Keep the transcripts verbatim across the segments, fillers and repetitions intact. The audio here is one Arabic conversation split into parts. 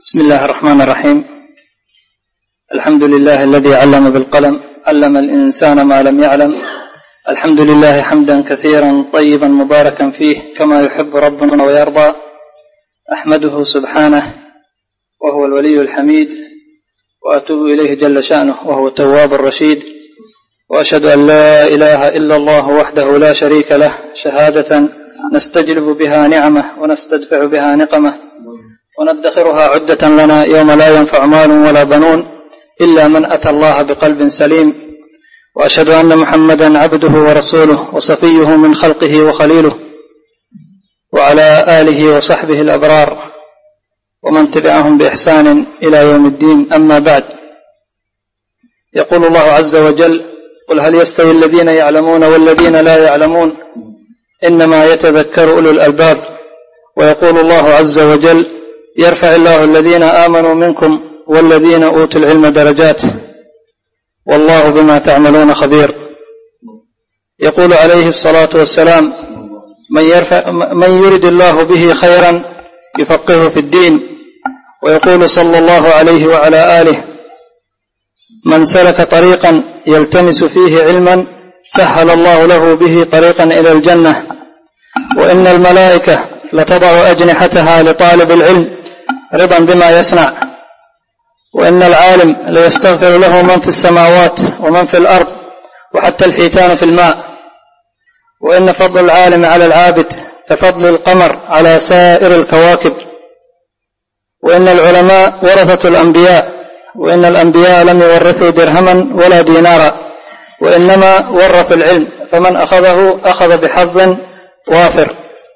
بسم الله الرحمن الرحيم. الحمد لله الذي علم بالقلم علم الإنسان ما لم يعلم. الحمد لله حمدا كثيرا طيبا مباركا فيه كما يحب ربنا ويرضى. أحمده سبحانه وهو الولي الحميد، وأتوب إليه جل شأنه وهو التواب الرشيد، وأشهد أن لا إله إلا الله وحده لا شريك له شهادة نستجلب بها نعمه ونستدفع بها نقمه وندخرها عدة لنا يوم لا ينفع مال ولا بنون إلا من أتى الله بقلب سليم. وأشهد أن محمدا عبده ورسوله وصفيه من خلقه وخليله، وعلى آله وصحبه الأبرار ومن تبعهم بإحسان إلى يوم الدين. أما بعد، يقول الله عز وجل: قل هل يستوي الذين يعلمون والذين لا يعلمون إنما يتذكر أولو الألباب. ويقول الله عز وجل: يرفع الله الذين آمنوا منكم والذين أوتوا العلم درجات والله بما تعملون خبير. يقول عليه الصلاة والسلام: من, يرفع من يرد الله به خيرا يفقهه في الدين. ويقول صلى الله عليه وعلى آله: من سلك طريقا يلتمس فيه علما سهل الله له به طريقا إلى الجنة. وإن الملائكة لتضع أجنحتها لطالب العلم رضا بما يصنع. وإن العالم ليستغفر له من في السماوات ومن في الأرض وحتى الحيتان في الماء. وإن فضل العالم على العابد كفضل القمر على سائر الكواكب. وإن العلماء ورثة الأنبياء، وإن الأنبياء لم يورثوا درهما ولا دينارا، وإنما ورثوا العلم، فمن أخذه أخذ بحظ وافر.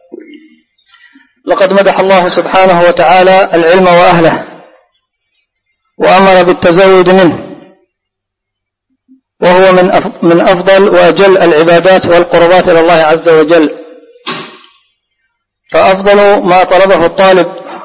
لقد مدح الله سبحانه وتعالى العلم وأهله، وأمر بالتزود منه، وهو من أفضل وأجل العبادات والقربات إلى الله عز وجل. فأفضل ما طلبه الطالب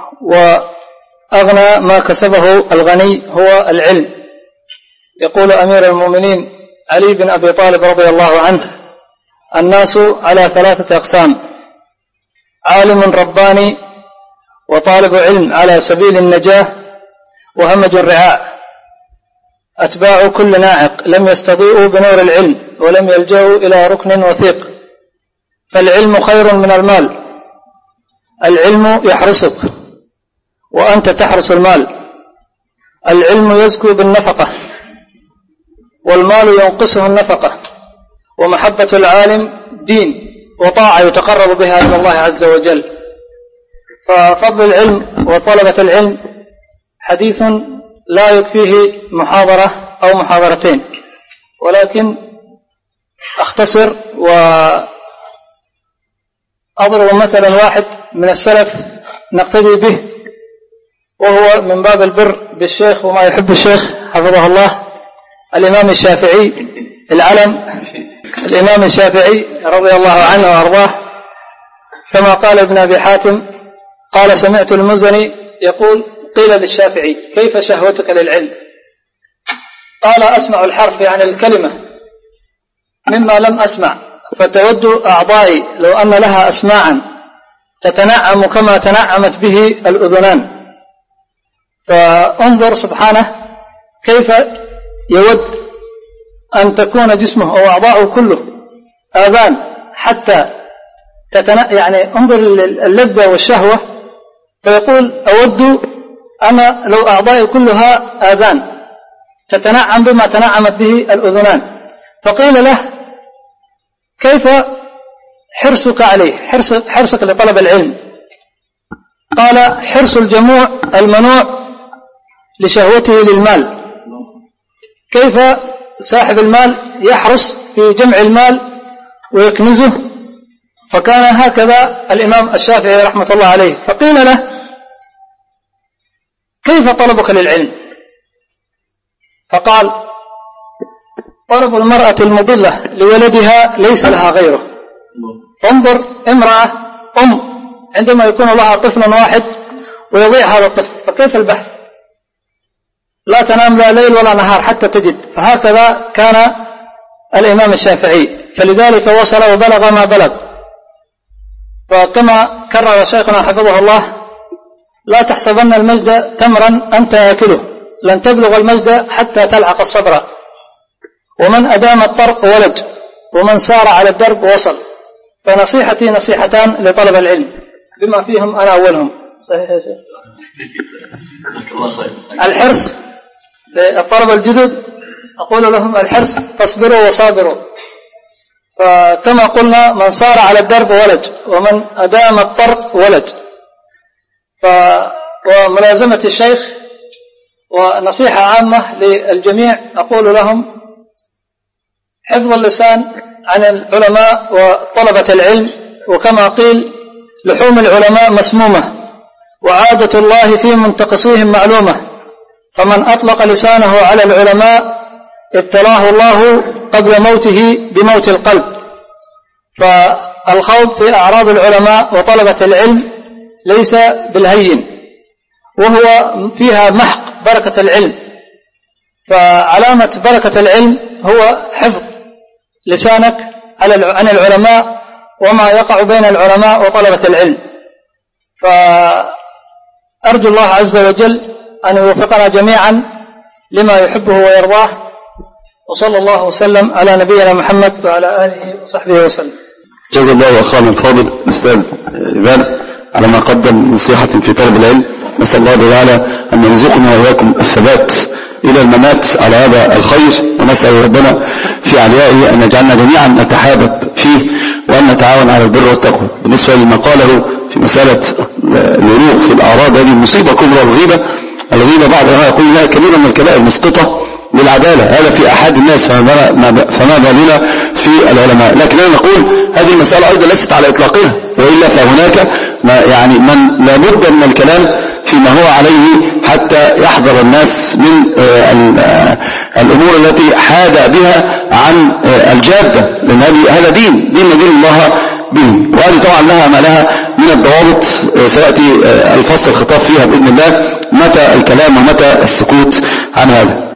وأغنى ما كسبه الغني هو العلم. يقول أمير المؤمنين علي بن أبي طالب رضي الله عنه: الناس على ثلاثة أقسام: عالم رباني، وطالب علم على سبيل النجاة، وهمج الرعاع. أتباع كل ناعق لم يستضيئوا بنور العلم ولم يلجأوا إلى ركن وثيق. فالعلم خير من المال. العلم يحرسك وأنت تحرس المال. العلم يزكو بالنفقة والمال ينقصه النفقة. ومحبة العالم دين وطاعة يتقرب بها إلى الله عز وجل. ففضل العلم وطلبة العلم حديث لا يكفيه محاضرة أو محاضرتين، ولكن أختصر وأضرب مثلا واحد من السلف نقتدي به، وهو من باب البر بالشيخ وما يحب الشيخ حفظه الله، الإمام الشافعي العلم، الإمام الشافعي رضي الله عنه وأرضاه، كما قال ابن أبي حاتم: قال سمعت المزني يقول: قيل للشافعي: كيف شهوتك للعلم؟ قال: أسمع الحرف يعني الكلمة مما لم أسمع، فتود أعضائي لو أن لها أسماعا تتنعم كما تنعمت به الأذنان. فانظر سبحانه كيف يود أن تكون جسمه أو أعضاؤه كله آذان حتى تتنع، يعني انظر اللذة والشهوة. فيقول: أود أنا لو أعضائي كلها آذان تتنعم بما تنعمت به الأذنان. فقيل له: كيف حرصك عليه، حرص حرصك لطلب العلم؟ قال: حرص الجموع المنوع لشهوته للمال. كيف صاحب المال يحرص في جمع المال ويكنزه؟ فكان هكذا الإمام الشافعي رحمة الله عليه. فقيل له: كيف طلبك للعلم؟ فقال: طلب المرأة المضلة لولدها ليس لها غيره. انظر امرأة أم عندما يكون لها طفل واحد ويضيع هذا الطفل، فكيف البحث؟ لا تنام لا ليل ولا نهار حتى تجد. فهكذا كان الإمام الشافعي، فلذلك وصل وبلغ ما بلغ. فكما كرر شيخنا حفظه الله: لا تحسبن المجد تمرا أنت يأكله، لن تبلغ المجد حتى تلعق الصبر. ومن أدام الطرق ولج، ومن سار على الدرب وصل. فنصيحتي نصيحتان لطلب العلم بما فيهم أنا أولهم. صحيح يا شيخ؟ الحرص للطلبة الجدد، أقول لهم الحرص، فاصبروا وصابروا. فكما قلنا من صار على الدرب ولج، ومن أدام الطرق ولج. ف وملازمة الشيخ. ونصيحة عامة للجميع أقول لهم حفظ اللسان عن العلماء وطلبة العلم، وكما قيل لحوم العلماء مسمومة، وعادة الله في منتقصيهم معلومة، فمن أطلق لسانه على العلماء ابتلاه الله قبل موته بموت القلب. فالخوض في أعراض العلماء وطلبة العلم ليس بالهين، وهو فيها محق بركة العلم. فعلامة بركة العلم هو حفظ لسانك عن العلماء وما يقع بين العلماء وطلبة العلم. فأرجو الله عز وجل أن يوفقنا جميعا لما يحبه ويرضاه، وصلى الله وسلم على نبينا محمد وعلى آله وصحبه وسلم. جزا الله أخانا الفاضل الأستاذ إبان على ما قدم نصيحة في طلب العلم. نسأل الله تعالى أن يرزقنا وإياكم الثبات إلى الممات على هذا الخير، ونسأل ربنا في عليائه أن يجعلنا جميعا نتحابب فيه، وأن نتعاون على البر والتقوى. بالنسبة لما قاله في مسألة الوروق في الأعراض، هذه مصيبة كبرى. الغيبة الغيبة بعض ما يقول لها كبيرة من الكبائر مسقطة للعدالة، هذا في أحد الناس، فما بالنا في العلماء. لكننا نقول هذه المسألة أيضا ليست على إطلاقها، وإلا فهناك ما يعني من لابد من الكلام فيما هو عليه حتى يحذر الناس من الأمور التي حاد بها عن الجادة، لأن هذا دين دين ندين الله به، وهذه طبعا لها ما لها من الضوابط سيأتي الفصل الخطاب فيها بإذن الله، متى الكلام ومتى السكوت عن هذا.